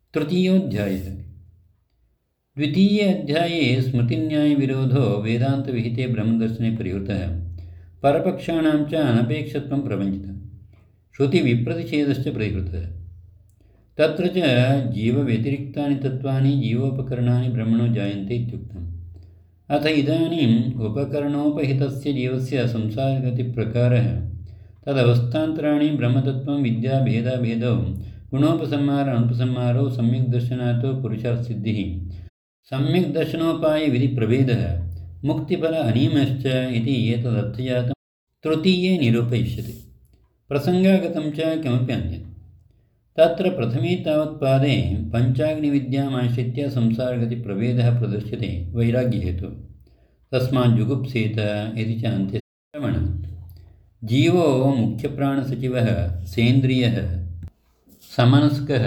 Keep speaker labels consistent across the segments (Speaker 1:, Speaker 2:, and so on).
Speaker 1: तृतीयोऽध्यायः। द्वितीये अध्याये स्मृतिन्यायविरोधो वेदान्तविहिते ब्रह्मदर्शने परिहृतः। परपक्षाणां च अनपेक्षत्वं प्रवञ्चितम्। श्रुतिविप्रतिषेधश्च परिहृतः। तत्र च जीवव्यतिरिक्तानि तत्त्वानि जीवोपकरणानि ब्रह्मणो जायन्ते इत्युक्तम्। अथ इदानीम् उपकरणोपहितस्य जीवस्य संसारगतिप्रकारः, तदवस्थान्तराणि ब्रह्मतत्त्वं विद्याभेदाभेदौ गुणोपसंहार अनुपसंहारो सम्यग्दर्शनात् पुरुषार्थसिद्धिः सम्यग्दर्शनोपायविधिप्रभेदः मुक्तिफल अनियमश्च इति एतदर्थजातं तृतीये निरूपयिष्यते। प्रसङ्गागतं च किमपि अन्यत्। तत्र प्रथमे तावत्पादे पञ्चाग्निविद्यामाश्रित्य संसारगतिप्रभेदः प्रदर्श्यते वैराग्यहेतुः। तस्माज्जुगुप्सेत इति च अन्ते श्रवणात्। जीवो मुख्यप्राणसचिवः सेन्द्रियः समनस्कः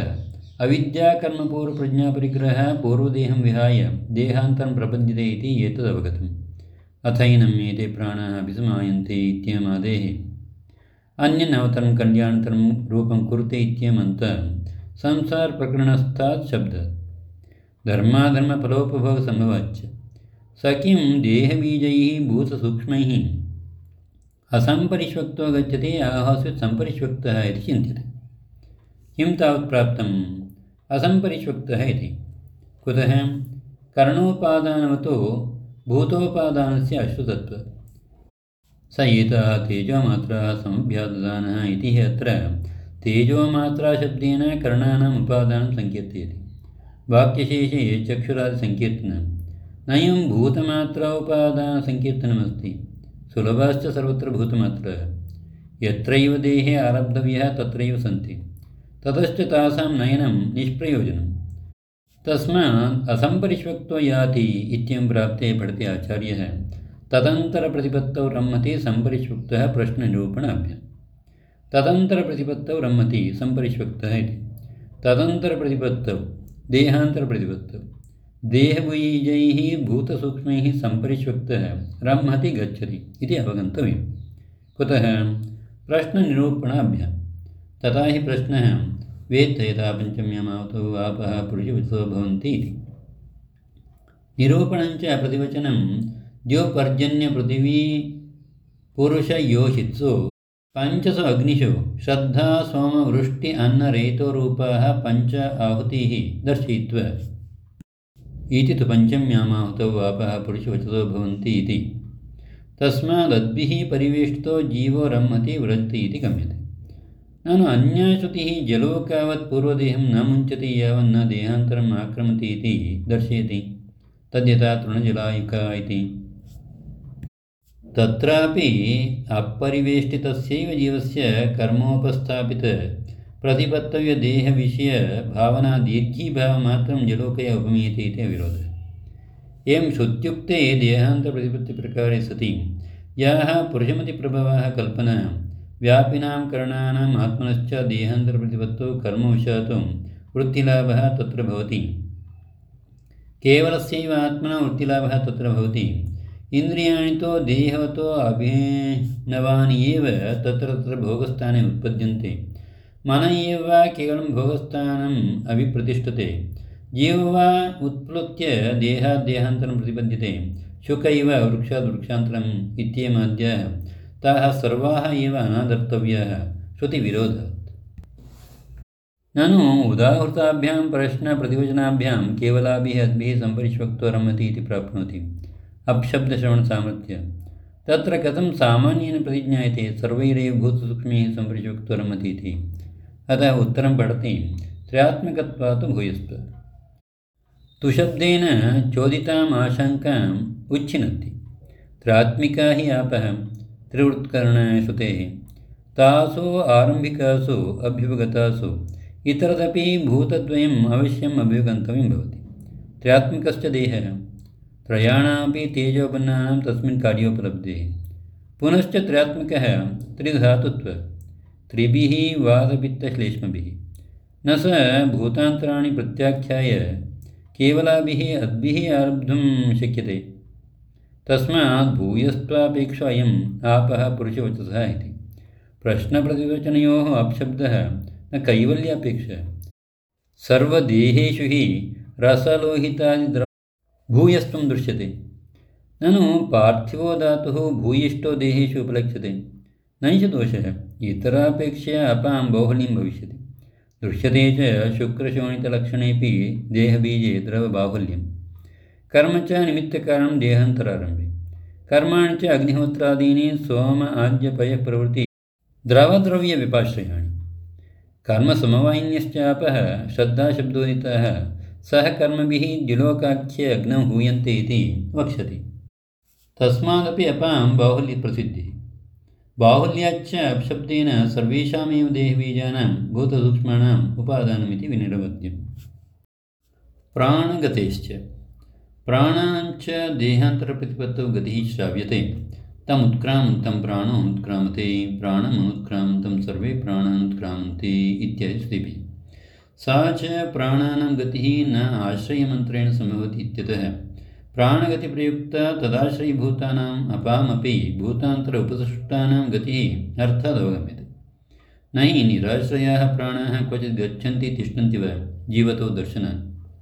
Speaker 1: अविद्याकर्मपूर्वप्रज्ञापरिग्रहः पूर्वदेहं विहाय देहान्तरं प्रपद्यते इति एतदवगतम्। अथैनम् एते प्राणाः अभिसमायन्ते इत्येमादेः अन्यनवतरं कल्याणतरं रूपं कुरुते इत्येमन्तः संसारप्रकरणस्थात् शब्दात् धर्माधर्मफलोपभोगसम्भवाच्च स किं देहबीजैः भूतसूक्ष्मैः असम्परिष्वक्तो गच्छति आहोस्वित् सम्परिष्वक्तः इति चिन्त्यते। किं तावत् प्राप्तम् असम्परिष्वक्तः इति? कुतः? करणोपादानवतो भूतोपादानस्य अश्रुतत्वात्। स एतः तेजोमात्राः समभ्याददानः इति अत्र तेजोमात्राशब्देन करणानाम् उपादानं सङ्कीर्तयति। वाक्यशेषे चक्षुरादिसङ्कीर्तनं नयं भूतमात्रोपादानसङ्कीर्तनमस्ति। सुलभाश्च सर्वत्र भूतमात्राः यत्रैव देहे आरब्धव्यः तत्रैव सन्ति। ततश्च तासां नयनं निष्प्रयोजनं। तस्मात् असम्परिष्वक्तो याति इत्येवं प्राप्ते पठति आचार्यः तदन्तरप्रतिपत्तौ रम्मति सम्परिष्वक्तः प्रश्ननिरूपणाभ्याम्। तदन्तरप्रतिपत्तौ रम्मति सम्परिष्वक्तः इति। तदन्तरप्रतिपत्तौ देहान्तरप्रतिपत्तौ देहबीजैः भूतसूक्ष्मैः सम्परिष्वक्तः रम्मति गच्छति इति अवगन्तव्यं। कुतः? प्रश्ननिरूपणाभ्याम्। तथा हि प्रश्नः वेत्त यथा पञ्चम्यामावतौ आपः पुरुषवितो भवन्ति इति। निरूपणञ्च प्रतिवचनं द्योपर्जन्यपृथिवी पुरुषयोषित्सु पञ्चसु अग्निषु श्रद्धा सोमवृष्टि अन्नरेतोरूपाः पञ्च आहुतिः दर्शयित्वा इति तु पञ्चम्यामाहुतौ आपः पुरुषवचतो भवन्ति इति। तस्मादद्भिः परिवेष्टितो जीवो रम्मति व्रजति इति गम्यते। ननु अन्या श्रुतिः जलोकावत् पूर्वदेहं न मुञ्चति यावन्न देहान्तरम् आक्रमति इति दर्शयति। तद्यथा तृणजलायुका इति। तत्रापि अपरिवेष्टितस्यैव जीवस्य कर्मोपस्थापित प्रतिपत्तव्यदेहविषयभावना दीर्घीभावमात्रं जलोकया उपमीयते इति अविरोधः। एवं श्रुत्युक्ते देहान्तरप्रतिपत्तिप्रकारे सति याः पुरुषमतिप्रभवाः कल्पना व्यापिनां करणानाम् आत्मनश्च देहान्तरप्रतिपत्तौ कर्मवशात् वृत्तिलाभः तत्र भवति। केवलस्यैव आत्मना वृत्तिलाभः तत्र भवति। इन्द्रियाणि तु देहवतो अभिनवानि एव तत्र तत्र भोगस्थाने उत्पद्यन्ते। मन एव वा केवलं भोगस्थानम् अभिप्रतिष्ठते। जीवो वा उत्प्लुत्य देहात् देहान्तरं प्रतिपद्यते। शुक इव वृक्षात् वृक्षान्तरम् इत्येमाद्याः ताः सर्वाः एव अनादर्तव्याः श्रुतिविरोधात्। ननु उदाहृताभ्यां प्रश्नप्रतिवचनाभ्यां केवलाभिः अद्भिः सम्परिष्वक्तो रमति इति प्राप्नोति अपशब्दश्रवणसामर्थ्यं। तत्र कथं सामान्येन प्रतिज्ञायते सर्वैरेव भूतसूक्ष्मैः सम्परिष्वक्तो रमति इति? अतः उत्तरं पठति त्रयात्मकत्वात् भूयस्त्वात्। तुशब्देन चोदिताम् आशङ्काम् उच्छिनत्ति। त्रात्मिका हि आपः त्रिवृत्करणश्रुतेः तासु आरम्भिकासु अभ्युपगतासु इतरदपि भूतद्वयम् अवश्यम् अभ्युगन्तव्यं भवति। त्रात्मिकश्च देहः त्रयाणामपि तेजोपन्नानां तस्मिन् कार्योपलब्धेः। पुनश्च त्रात्मिकः त्रिधातुत्वात् त्रिभिः वातपित्तश्लेष्मभिः न स भूतान्तराणि प्रत्याख्याय केवलाभिः अद्भिः आरब्धुं शक्यते। तस्मात् भूयस्त्वापेक्षो अयम् आपः पुरुषवचसः इति। प्रश्नप्रतिवचनयोः अपशब्दः न कैवल्यापेक्षा सर्वदेहेषु हि रसलोहितादिद्रव भूयस्त्वं दृश्यते। ननु पार्थिवो धातुः भूयिष्ठो देहेषु उपलक्ष्यते नैष दोषः। इतरापेक्षया अपां बाहुल्यं भविष्यति। दृश्यते च शुक्रशोणितलक्षणेऽपि देहबीजे द्रवबाहुल्यं। कर्म च निमित्तकारणं देहान्तरारम्भे। कर्माणि च अग्निहोत्रादीनि सोम आज्यपयः प्रभृति द्रवद्रव्यविपाश्रयाणि। कर्मसमवायिन्यश्चापः श्रद्धाशब्दोदितः सह कर्मभिः द्युलोकाख्ये अग्नौ हूयन्ते इति वक्ष्यति। तस्मादपि अपां बाहुल्यप्रसिद्धिः। बाहुल्याच्च अपशब्देन सर्वेषामेव देहबीजानां भूतसूक्ष्माणाम् उपादानमिति विनिर्वध्यम्। प्राणगतेश्च प्राणानां च देहान्तरप्रतिपत्तौ गतिः श्राव्यते। तमुत्क्रामन्तं प्राणो अनुत्क्रामते प्राणमनुत्क्रामन्तं सर्वे प्राणानुत्क्रामन्ते इत्यादि श्रुतिभिः। सा च प्राणानां गतिः न आश्रयमन्त्रेण सम्भवति इत्यतः प्राणगतिप्रयुक्ता तदाश्रयीभूतानाम् अपामपि भूतान्तर उपसृष्टानां गतिः अर्थादवगम्यते। न हि निराश्रयाः प्राणाः क्वचित् गच्छन्ति तिष्ठन्ति वा जीवतो दर्शनात्।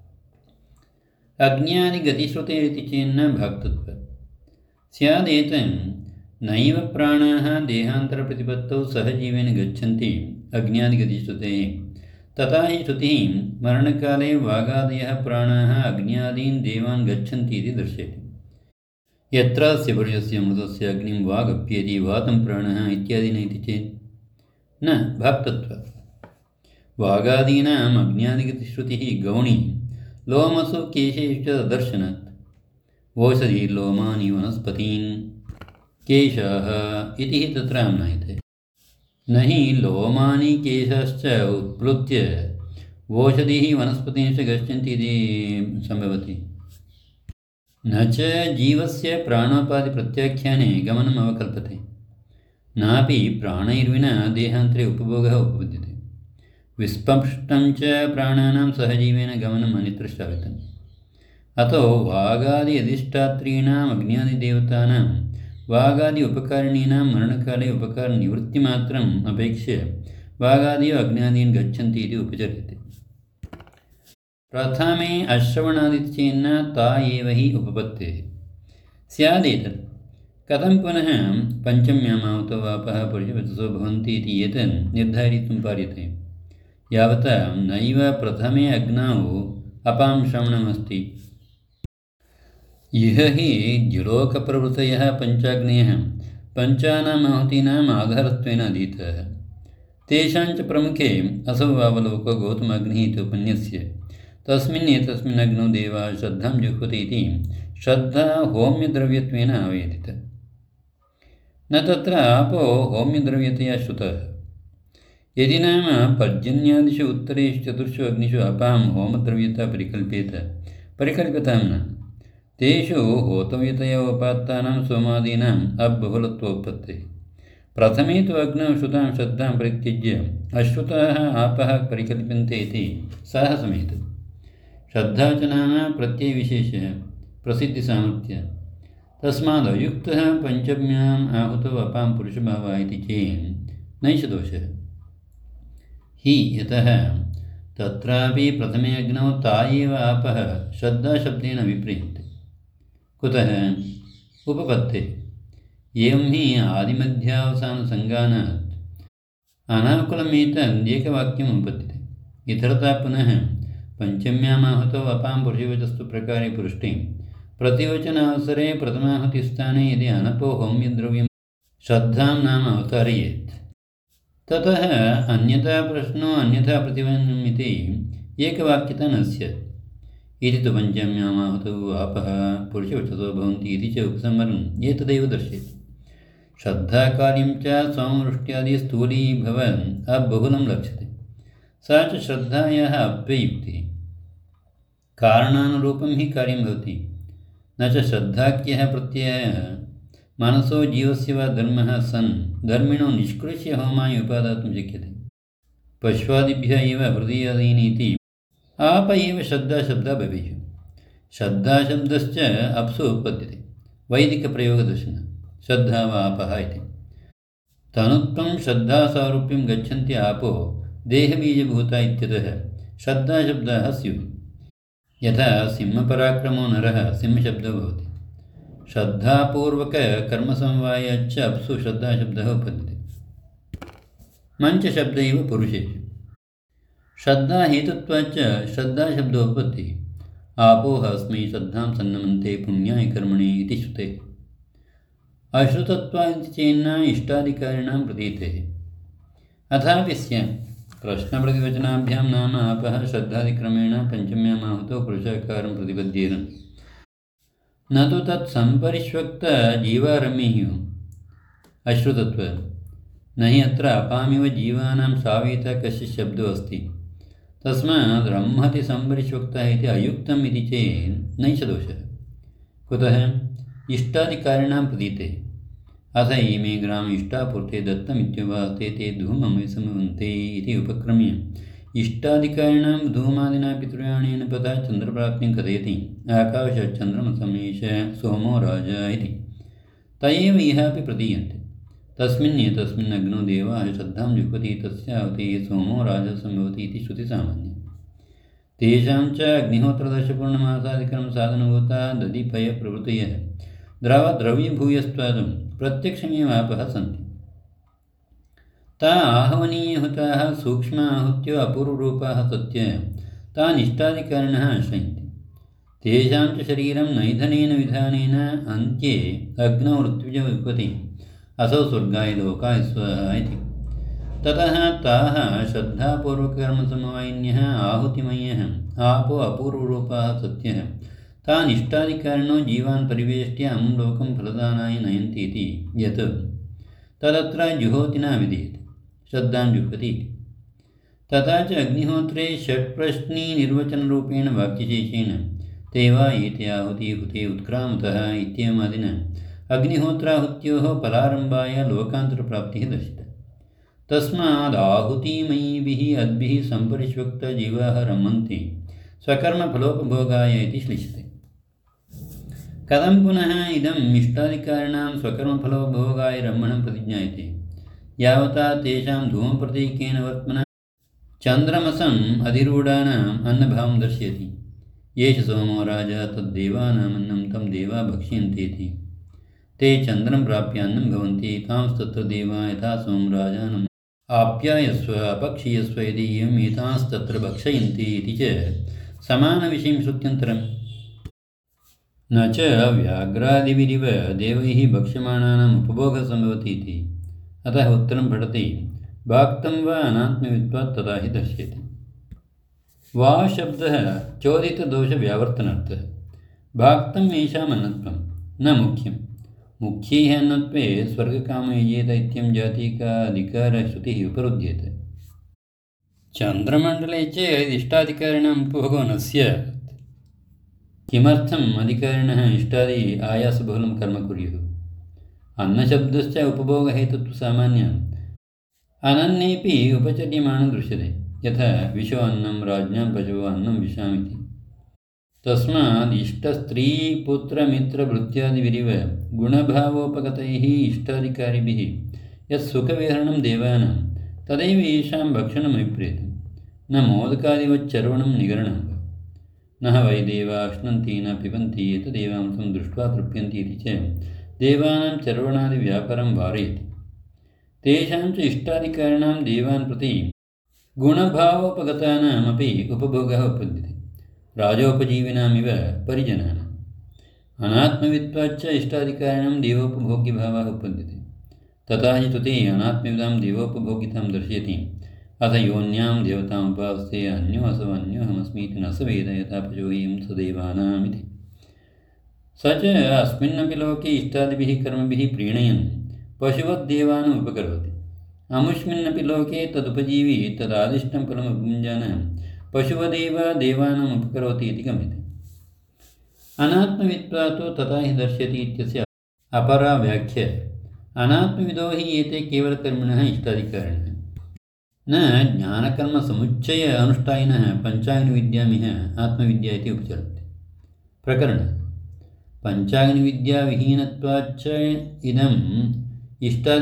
Speaker 1: अज्ञादिगतिश्रुतेरिति चेन्न भक्तत्वात् स्यादेतं नैव प्राणाः देहान्तरप्रतिपत्तौ सहजीवेन गच्छन्ति अज्ञादिगतिश्रुतेः। तथा हि श्रुतिः मरणकाले वागादयः प्राणाः अग्न्यादीन् देवान् गच्छन्ति इति दर्शयति। यत्रास्य पुरुषस्य मृतस्य अग्निं वागप्येति वातं प्राणः इत्यादि नैति चेत् न भक्तत्वात्। वागादीनाम् अग्न्यादिगतिश्रुतिः गौणी लोमसु केशेषु च दर्शनात्। ओषधीर्लोमानि वनस्पतीन् केशाः इति हि तत्र आम्नायते। न हि लोमानि केशाश्च उत्प्लुत्य ओषधीः वनस्पतींश्च गच्छन्ति इति सम्भवति। न च जीवस्य प्राणोपाधिप्रत्याख्याने गमनम् अवकल्पते। नापि प्राणैर्विना देहान्तरे उपभोगः उपपद्यते। विस्पष्टं च प्राणानां सहजीवेन गमनम् अन्यत्र श्राव्यतम्। अतो वागादि अधिष्ठात्रीणाम् अग्न्यादिदेवतानां वागादि उपकारिणीनां मरणकाले उपकारनिवृत्तिमात्रम् अपेक्ष्य वागादयो अग्न्यादीन् गच्छन्ति इति उपचर्यते। प्रथमे अश्रवणादित्येन ता एव हि उपपत्तेः स्यादेतत्। कथं पुनः पञ्चम्यामाहुतो वापः पुरुषवचसो भवन्ति इति एतन् निर्धारयितुं पार्यते। यावता नैव प्रथमे अग्नौ अपां श्रवणमस्ति। इह हि द्युलोकप्रभृतयः पञ्चाग्नयः पञ्चानाम् आहुतीनाम् आधारत्वेन अधीताः। तेषां च प्रमुखे असौ अवलोको गौतमाग्निः इति उपन्यस्य। तस्मिन् एतस्मिन् अग्नौ देवाः श्रद्धां जुह्वति इति श्रद्धा होम्यद्रव्यत्वेन आवेदिता। न तत्र आपो होम्यद्रव्यतया श्रुतः। यदि नाम पर्जन्यादिषु उत्तरेषु चतुर्षु अग्निषु अपां होमद्रव्यता परिकल्प्यतां न। तेषु होतव्यतया उपात्तानां सोमादीनाम् अबहुलत्वोत्पत्तिः। प्रथमे तु अग्नौ श्रुतां श्रद्धां परित्यज्य अश्रुताः आपः परिकल्प्यन्ते इति साहसमेतत्। श्रद्धा च नाम प्रत्ययविशेषः प्रसिद्धिसामर्थ्यः। तस्मादयुक्तः पञ्चम्याम् आहुतौ अपां पुरुषभावः इति चेत् नैष दोषः हि। यतः तत्रापि प्रथमे अग्नौ ता एव आपः श्रद्धाशब्देन विप्रियन्ते। कुतः उपपत्तेः। एवं हि आदिमध्यावसानसङ्गानात् अनाकुलमेतद् एकवाक्यम् उपपद्यते। इतरता पुनः पञ्चम्यामाहुतौ अपां पुरुषवचस्तु प्रकारे पुरुष्टिं प्रतिवचनावसरे प्रथमाहुतिस्थाने यदि अनपो होम्यद्रव्यं श्रद्धां नाम अवतारयेत् ततः अन्यथा प्रश्नो अन्यथा प्रतिवचनम् इति एकवाक्यता न स्यात्। इति तु पञ्चम्यामाहुतौ आपः पुरुषवचसो भवन्ति इति च उपसंहरन् एतदेव दर्शयति। श्रद्धाकार्यं च सोमवृष्ट्यादि स्थूलीभवन् अबहुलं लक्ष्यते। सा च श्रद्धायाः अप्ययुक्तिः। कारणानुरूपं हि कार्यं भवति। न च श्रद्धाख्यः प्रत्ययः मनसो जीवस्य वा धर्मः सन् धर्मिणो निष्कृष्य होमाय उपादातुं शक्यते। पश्वादिभ्यः एव हृदयादीनि इति आप एव श्रद्धाशब्दः भवेयुः। श्रद्धाशब्दश्च अप्सु उत्पद्यते। वैदिकप्रयोगदर्शनं श्रद्धा वा आपः इति। तनुत्वं श्रद्धासारूप्यं गच्छन्ति आपो देहबीजभूता इत्यतः श्रद्धाशब्दाः स्युः। यथा सिंहपराक्रमो नरः सिंहशब्दो भवति। श्रद्धापूर्वककर्मसमवायाच्च अप्सु श्रद्धाशब्दः उपपद्यते। मञ्चशब्द इव पुरुषेषु। श्रद्धाहेतुत्वाच्च श्रद्धाशब्दोपपत्तिः। आपोः अस्मै श्रद्धां सन्नमन्ते पुण्याय कर्मणि इति श्रुतेः। अश्रुतत्वादिति चेन्न इष्टादिकारिणां प्रतीतेः। अथापि स्यात् प्रश्नप्रतिवचनाभ्यां नाम आपः श्रद्धादिक्रमेण पञ्चम्यामाहुतौ पुरुषाकारं प्रतिपद्येत, न तु तत्सम्परिष्वक्तजीवारम्यः अश्रुतत्वात्। न हि अत्र अपामिव जीवानां सावेतः कश्चित् शब्दो अस्ति। तस्मात् ब्रह्मति सम्परिष्वक्तः इति अयुक्तम् इति चेत् नैष दोषः। कुतः? इष्टादिकारिणां प्रतीतेः। अथ इमे ग्राम इष्टापूर्ते दत्तमित्युपास्ते ते धूममविसमवन्ते इति उपक्रम्य इष्टादिकारिणां धूमादिना पितृयाणेन पदा चन्द्रप्राप्तिं कथयति। आकाशचन्द्रमसमेष सोमो राजा इति त एव इहापि प्रतीयन्ते। तस्मिन् एतस्मिन् अग्नौ देवाः श्रद्धां जुह्वति तस्यावति सोमो राजा सम्भवति इति श्रुतिसामान्यम्। तेषां च अग्निहोत्रदर्शपूर्णमासादिकर्मसाधनभूता दधिपयप्रभृतयः द्रव्यभूयस्त्वादं प्रत्यक्षमेव आपः सन्ति। ता आहवनीयहुताः सूक्ष्म आहूत्यो अपूर्वरूपाः सत्य तान् इष्टादिकारिणः आश्रयन्ति। तेषां च शरीरं नैधनेन विधानेन अन्त्ये अग्नौ ऋत्विजो विपति असौ स्वर्गाय लोकाय स्वाहा इति। ततः ताः श्रद्धापूर्वकर्मसमवायिन्यः आहुतिमयः आपो अपूर्वरूपाः सत्यः तान् इष्टादिकारिणो जीवान् परिवेष्ट्य अमुं लोकं फलदानाय नयन्ति इति यत् तदत्र जुहोतिना विधीयते, श्रद्धां जुह्वति इति। तथा च अग्निहोत्रे षट्प्रश्नीनिर्वचनरूपेण वाक्यशेषेण ते वा एते आहुति हुते उत्क्रामतः इत्येवमादिना अग्निहोत्राहुत्योः फलारम्भाय लोकान्तरप्राप्तिः दर्शिता। तस्माद् आहुतिमयीभिः अद्भिः सम्परिष्वक्तजीवाः रमन्ति स्वकर्मफलोपभोगाय इति श्लिष्यते। कथं पुनः इदम् इष्टादिकारिणां स्वकर्मफलोपभोगाय रमणं प्रतिज्ञायते? यावता तेषां धूमप्रतीकेन वर्त्मना चन्द्रमसम् अधिरूढानाम् अन्नभावं दर्शयति। येष सोमो राजा तद्देवानामन्नं तं देवा भक्ष्यन्तीति। ते चन्द्रं प्राप्य अन्नं भवन्ति तांस्तत्र देवा यथा सोमराजानम् आप्यायस्व अपक्षीयस्व इति एवम् एतांस्तत्र भक्षयन्ति इति च समानविषयं श्रुत्यन्तरम्। न च व्याघ्रादिभिरिव देवैः भक्ष्यमाणानाम् उपभोगः सम्भवति इति। अतः उत्तरं पठति भाक्तं वा अनात्मवित्वात् तथा हि दर्श्यते। वा शब्दः चोदितदोषव्यावर्तनार्थः। भाक्तं येषाम् अन्नत्वं न मुख्यं। मुख्यैः अन्नत्वे स्वर्गकामो यजेत इत्यं जातीकाधिकारश्रुतिः उपरुध्येत। चन्द्रमण्डले च इष्टाधिकारिणाम् उपभोगो न स्यात्। किमर्थम् अधिकारिणः इष्टादि आयासबहुलं कर्म कुर्युः? अन्नशब्दश्च उपभोगहेतुत्व सामान्यम् अनन्येऽपि उपचर्यमाणं दृश्यते। यथा विशो अन्नं राज्ञां पशवो अन्नं विशामिति। तस्माद् इष्टस्त्रीपुत्रमित्रभृत्यादिभिरिव गुणभावोपगतैः इष्टाधिकारिभिः यत् सुखविहरणं देवानां तदैव येषां भक्षणम् अभिप्रेतं। न मोदकादिवच्चर्वणं निगरणं वा। न वै देवा अश्नन्ति न पिबन्ति एतदेवांसं दृष्ट्वा तृप्यन्ति इति च देवानां चर्वणादिव्यापारं वारयति। तेषां च इष्टाधिकारिणां देवान् प्रति गुणभावोपगतानामपि उपभोगः उपपद्यते, राजोपजीविनामिव परिजनानाम्। अनात्मवित्वाच्च इष्टाधिकारिणां देवोपभोग्यभावः उपपद्यते। तथा हि स्तुते अनात्मविदां देवोपभोगितां दर्शयति। अथ योन्यां देवतामुपास्ते अन्यो असवन्योऽहमस्मीति न स वेद यथा पशुहीं सदेवानामिति। स च अस्मिन्नपि लोके इष्टादिभिः कर्मभिः प्रीणयन् पशुवद्देवान् उपकरोति। अमुष्मिन्नपि लोके तदुपजीवी तदादिष्टं फलमुपयुञ्जान पशुवदेव देवानाम् उपकरोति इति गम्यते। अनात्मवित्वात् तथा हि दर्श्यति इत्यस्य अपरा व्याख्या। अनात्मविदो हि एते केवलकर्मिणः इष्टाधिकारिणः न ज्ञानकर्मसमुच्चय अनुष्ठायिनः पञ्चाग्निविद्यामिह आत्मविद्या इति उपचरन्ति। प्रकरणं पञ्चाग्निविद्याविहीनत्वाच्च इदम्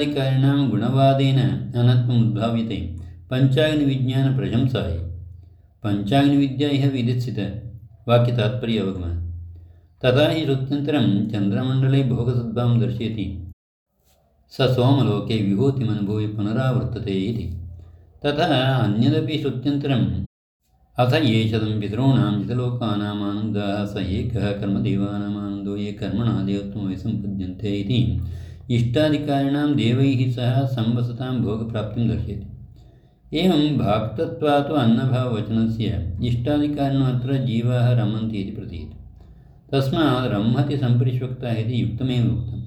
Speaker 1: इष्टाधिकारिणां गुणवादेन अनात्ममुद्भाव्यते पञ्चाग्निविज्ञानप्रशंसायै। पञ्चाग्निविद्या इह विदित्सित वाक्यतात्पर्य अवगमः। तथा हि श्रुत्यन्तरं चन्द्रमण्डले भोगसद्भावं दर्शयति स सोमलोके विभूतिमनुभूय पुनरावर्तते इति। तथा अन्यदपि श्रुत्यन्तरम् अथ ये शतं पितॄणां जितलोकानाम् आनन्दाः स एकः कर्मदेवानामानन्दो ये कर्मणा देवत्वं सम्पद्यन्ते इति इष्टाधिकारिणां देवैः सह संवसतां भोगप्राप्तिं दर्शयति। एवं भाक्तत्वात् अन्नभाववचनस्य इष्टाधिकारिणो अत्र जीवाः रमन्ति इति प्रतीयते। तस्मात् रम्हति सम्परिष्वक्ताः इति युक्तमेव उक्तम्।